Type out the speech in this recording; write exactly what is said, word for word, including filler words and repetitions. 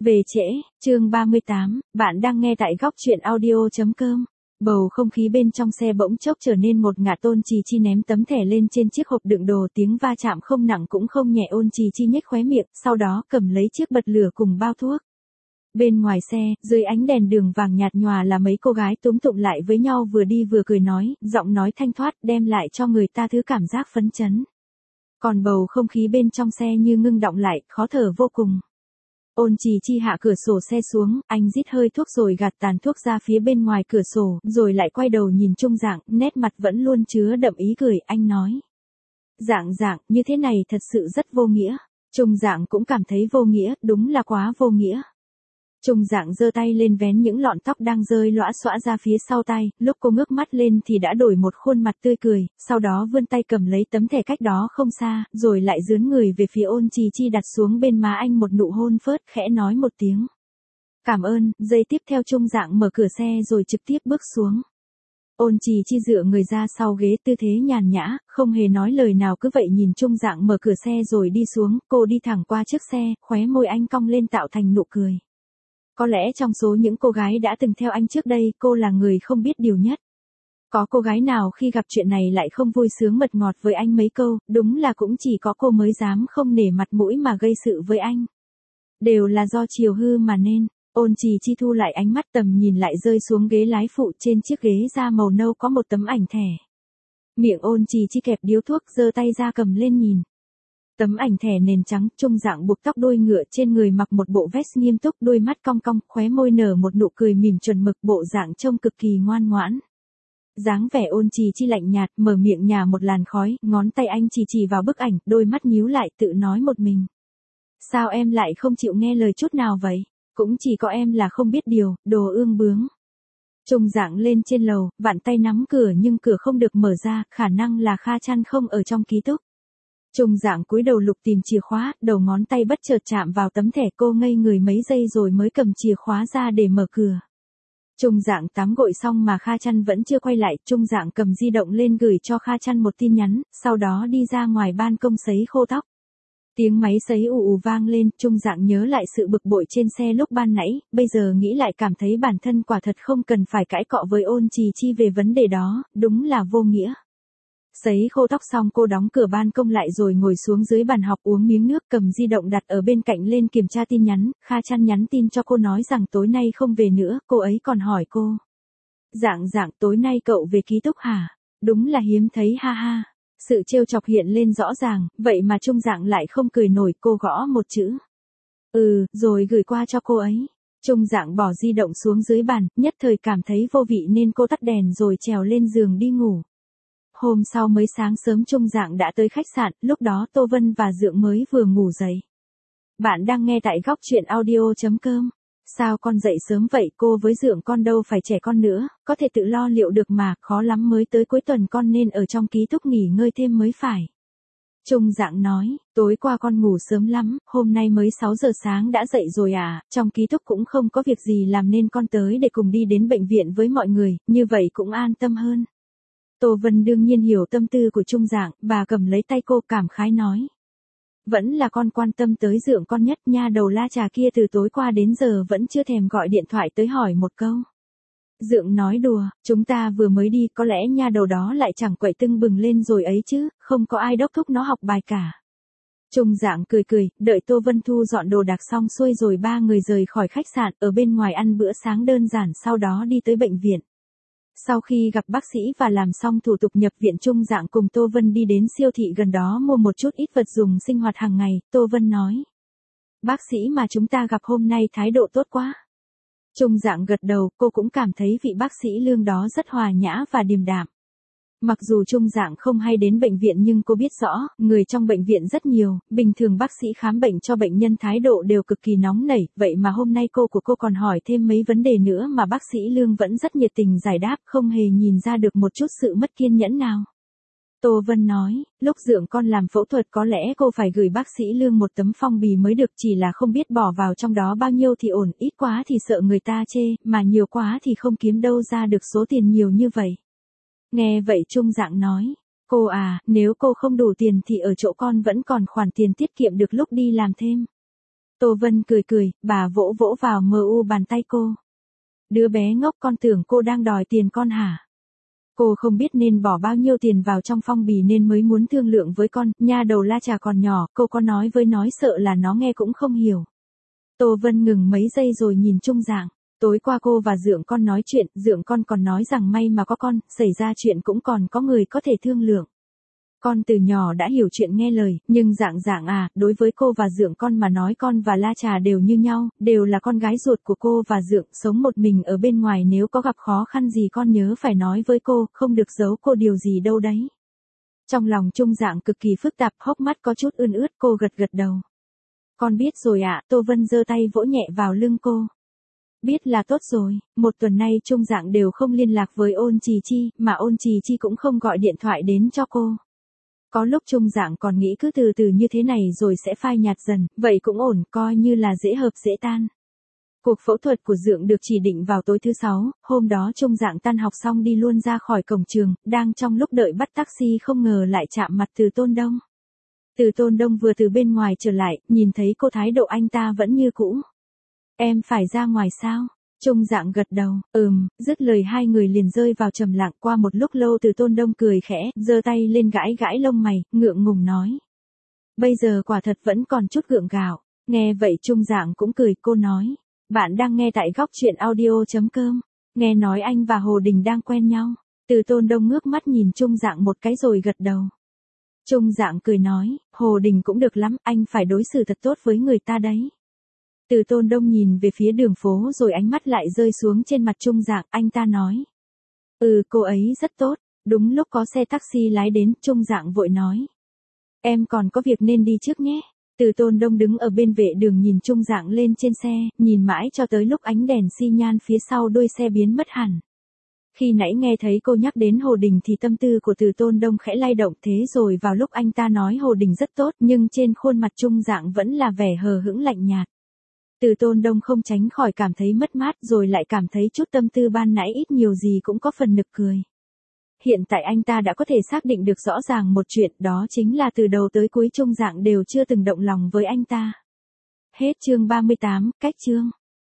Về trễ, chương ba mươi tám, bạn đang nghe tại góc truyện audio chấm com. Bầu không khí bên trong xe bỗng chốc trở nên một ngạt. Ôn Trì Chi ném tấm thẻ lên trên chiếc hộp đựng đồ, tiếng va chạm không nặng cũng không nhẹ. Ôn Trì Chi nhếch khóe miệng, sau đó cầm lấy chiếc bật lửa cùng bao thuốc. Bên ngoài xe, dưới ánh đèn đường vàng nhạt nhòa là mấy cô gái túm tụm lại với nhau, vừa đi vừa cười nói, giọng nói thanh thoát đem lại cho người ta thứ cảm giác phấn chấn. Còn bầu không khí bên trong xe như ngưng đọng lại, khó thở vô cùng. Ôn Trì Chi hạ cửa sổ xe xuống, anh rít hơi thuốc rồi gạt tàn thuốc ra phía bên ngoài cửa sổ, rồi lại quay đầu nhìn Trung Dạng, nét mặt vẫn luôn chứa đậm ý cười. Anh nói, Dạng Dạng, như thế này thật sự rất vô nghĩa. Trung Dạng cũng cảm thấy vô nghĩa, đúng là quá vô nghĩa. Trung Dạng giơ tay lên vén những lọn tóc đang rơi lõa xõa ra phía sau tay, lúc cô ngước mắt lên thì đã đổi một khuôn mặt tươi cười, sau đó vươn tay cầm lấy tấm thẻ cách đó không xa, rồi lại dướn người về phía Ôn Trì Chi, đặt xuống bên má anh một nụ hôn phớt, khẽ nói một tiếng cảm ơn. Giây tiếp theo Trung Dạng mở cửa xe rồi trực tiếp bước xuống. Ôn Trì Chi dựa người ra sau ghế, tư thế nhàn nhã, không hề nói lời nào, cứ vậy nhìn Trung Dạng mở cửa xe rồi đi xuống. Cô đi thẳng qua chiếc xe, khóe môi anh cong lên tạo thành nụ cười. Có lẽ trong số những cô gái đã từng theo anh trước đây, cô là người không biết điều nhất. Có cô gái nào khi gặp chuyện này lại không vui sướng mật ngọt với anh mấy câu, đúng là cũng chỉ có cô mới dám không nể mặt mũi mà gây sự với anh. Đều là do chiều hư mà nên. Ôn Trì Chi thu lại ánh mắt, tầm nhìn lại rơi xuống ghế lái phụ, trên chiếc ghế da màu nâu có một tấm ảnh thẻ. Miệng Ôn Trì Chi kẹp điếu thuốc, giơ tay ra cầm lên nhìn. Tấm ảnh thẻ nền trắng, Trung Dạng buộc tóc đuôi ngựa, trên người mặc một bộ vest nghiêm túc, đôi mắt cong cong, khóe môi nở một nụ cười mỉm chuẩn mực, bộ dạng trông cực kỳ ngoan ngoãn. Dáng vẻ Ôn Trì Chi lạnh nhạt, mở miệng nhả một làn khói, ngón tay anh chỉ chỉ vào bức ảnh, đôi mắt nhíu lại, tự nói một mình. Sao em lại không chịu nghe lời chút nào vậy? Cũng chỉ có em là không biết điều, đồ ương bướng. Trung Dạng lên trên lầu, vặn tay nắm cửa nhưng cửa không được mở ra, khả năng là Kha Chăn không ở trong ký túc. Trung Dạng cúi đầu lục tìm chìa khóa, đầu ngón tay bất chợt chạm vào tấm thẻ, cô ngây người mấy giây rồi mới cầm chìa khóa ra để mở cửa. Trung Dạng tắm gội xong mà Kha Chăn vẫn chưa quay lại, Trung Dạng cầm di động lên gửi cho Kha Chăn một tin nhắn, sau đó đi ra ngoài ban công sấy khô tóc. Tiếng máy sấy ù ù vang lên, Trung Dạng nhớ lại sự bực bội trên xe lúc ban nãy, bây giờ nghĩ lại cảm thấy bản thân quả thật không cần phải cãi cọ với Ôn Trì Chi về vấn đề đó, đúng là vô nghĩa. Sấy khô tóc xong cô đóng cửa ban công lại rồi ngồi xuống dưới bàn học uống miếng nước, cầm di động đặt ở bên cạnh lên kiểm tra tin nhắn. Kha Chăn nhắn tin cho cô nói rằng tối nay không về nữa, cô ấy còn hỏi cô. Dạng Dạng, tối nay cậu về ký túc hả? Đúng là hiếm thấy ha ha. Sự trêu chọc hiện lên rõ ràng, vậy mà Trung Dạng lại không cười nổi, cô gõ một chữ. Ừ, rồi gửi qua cho cô ấy. Trung Dạng bỏ di động xuống dưới bàn, nhất thời cảm thấy vô vị nên cô tắt đèn rồi trèo lên giường đi ngủ. Hôm sau mới sáng sớm Trung Dạng đã tới khách sạn, lúc đó Tô Vân và Dượng mới vừa ngủ dậy. Bạn đang nghe tại góc truyện audio chấm com. Sao con dậy sớm vậy? Cô với Dượng con đâu phải trẻ con nữa, có thể tự lo liệu được mà, khó lắm mới tới cuối tuần con nên ở trong ký túc nghỉ ngơi thêm mới phải. Trung Dạng nói, tối qua con ngủ sớm lắm, hôm nay mới sáu giờ sáng đã dậy rồi à, trong ký túc cũng không có việc gì làm nên con tới để cùng đi đến bệnh viện với mọi người, như vậy cũng an tâm hơn. Tô Vân đương nhiên hiểu tâm tư của Trung Dạng, bà cầm lấy tay cô cảm khái nói. Vẫn là con quan tâm tới Dượng con nhất, nha đầu La Trà kia từ tối qua đến giờ vẫn chưa thèm gọi điện thoại tới hỏi một câu. Dượng nói đùa, chúng ta vừa mới đi, có lẽ nha đầu đó lại chẳng quậy tưng bừng lên rồi ấy chứ, không có ai đốc thúc nó học bài cả. Trung Dạng cười cười, đợi Tô Vân thu dọn đồ đạc xong xuôi rồi ba người rời khỏi khách sạn, ở bên ngoài ăn bữa sáng đơn giản, sau đó đi tới bệnh viện. Sau khi gặp bác sĩ và làm xong thủ tục nhập viện, Trung Dạng cùng Tô Vân đi đến siêu thị gần đó mua một chút ít vật dùng sinh hoạt hàng ngày. Tô Vân nói, bác sĩ mà chúng ta gặp hôm nay thái độ tốt quá. Trung Dạng gật đầu, cô cũng cảm thấy vị bác sĩ Lương đó rất hòa nhã và điềm đạm. Mặc dù Trung Dạng không hay đến bệnh viện nhưng cô biết rõ, người trong bệnh viện rất nhiều, bình thường bác sĩ khám bệnh cho bệnh nhân thái độ đều cực kỳ nóng nảy, vậy mà hôm nay cô của cô còn hỏi thêm mấy vấn đề nữa mà bác sĩ Lương vẫn rất nhiệt tình giải đáp, không hề nhìn ra được một chút sự mất kiên nhẫn nào. Tô Vân nói, lúc Dượng con làm phẫu thuật có lẽ cô phải gửi bác sĩ Lương một tấm phong bì mới được, chỉ là không biết bỏ vào trong đó bao nhiêu thì ổn, ít quá thì sợ người ta chê, mà nhiều quá thì không kiếm đâu ra được số tiền nhiều như vậy. Nghe vậy Trung Dạng nói, cô à, nếu cô không đủ tiền thì ở chỗ con vẫn còn khoản tiền tiết kiệm được lúc đi làm thêm. Tô Vân cười cười, bà vỗ vỗ vào mờ u bàn tay cô. Đứa bé ngốc, con tưởng cô đang đòi tiền con hả? Cô không biết nên bỏ bao nhiêu tiền vào trong phong bì nên mới muốn thương lượng với con, nha đầu La Trà còn nhỏ, cô có nói với nói sợ là nó nghe cũng không hiểu. Tô Vân ngừng mấy giây rồi nhìn Trung Dạng. Tối qua cô và Dượng con nói chuyện, Dượng con còn nói rằng may mà có con, xảy ra chuyện cũng còn có người có thể thương lượng. Con từ nhỏ đã hiểu chuyện nghe lời, nhưng Dạng Dạng à, đối với cô và Dượng con mà nói con và La Trà đều như nhau, đều là con gái ruột của cô và Dượng, sống một mình ở bên ngoài, nếu có gặp khó khăn gì con nhớ phải nói với cô, không được giấu cô điều gì đâu đấy. Trong lòng Trung Dạng cực kỳ phức tạp, hốc mắt có chút ươn ướt, cô gật gật đầu. Con biết rồi ạ, Tô Vân giơ tay vỗ nhẹ vào lưng cô. Biết là tốt rồi, một tuần nay Trung Dạng đều không liên lạc với Ôn Trì Chi, mà Ôn Trì Chi cũng không gọi điện thoại đến cho cô. Có lúc Trung Dạng còn nghĩ cứ từ từ như thế này rồi sẽ phai nhạt dần, vậy cũng ổn, coi như là dễ hợp dễ tan. Cuộc phẫu thuật của Dượng được chỉ định vào tối thứ sáu, hôm đó Trung Dạng tan học xong đi luôn ra khỏi cổng trường, đang trong lúc đợi bắt taxi không ngờ lại chạm mặt Từ Tôn Đông. Từ Tôn Đông vừa từ bên ngoài trở lại, nhìn thấy cô thái độ anh ta vẫn như cũ. Em phải ra ngoài sao? Trung Dạng gật đầu, ừm, dứt lời hai người liền rơi vào trầm lặng. Qua một lúc lâu Từ Tôn Đông cười khẽ, giơ tay lên gãi gãi lông mày, ngượng ngùng nói. Bây giờ quả thật vẫn còn chút gượng gạo. Nghe vậy Trung Dạng cũng cười, cô nói. Bạn đang nghe tại góc truyện audio.com. Nghe nói anh và Hồ Đình đang quen nhau. Từ Tôn Đông ngước mắt nhìn Trung Dạng một cái rồi gật đầu. Trung Dạng cười nói, Hồ Đình cũng được lắm, anh phải đối xử thật tốt với người ta đấy. Từ Tôn Đông nhìn về phía đường phố rồi ánh mắt lại rơi xuống trên mặt Trung Dạng, anh ta nói. Ừ, cô ấy rất tốt. Đúng lúc có xe taxi lái đến, Trung Dạng vội nói. Em còn có việc nên đi trước nhé. Từ Tôn Đông đứng ở bên vệ đường nhìn Trung Dạng lên trên xe, nhìn mãi cho tới lúc ánh đèn xi nhan phía sau đuôi xe biến mất hẳn. Khi nãy nghe thấy cô nhắc đến Hồ Đình thì tâm tư của Từ Tôn Đông khẽ lay động, thế rồi vào lúc anh ta nói Hồ Đình rất tốt nhưng trên khuôn mặt Trung Dạng vẫn là vẻ hờ hững lạnh nhạt. Từ Tôn Đông không tránh khỏi cảm thấy mất mát rồi lại cảm thấy chút tâm tư ban nãy ít nhiều gì cũng có phần nực cười. Hiện tại anh ta đã có thể xác định được rõ ràng một chuyện, đó chính là từ đầu tới cuối Trung Dạng đều chưa từng động lòng với anh ta. Hết chương ba mươi tám, cách chương.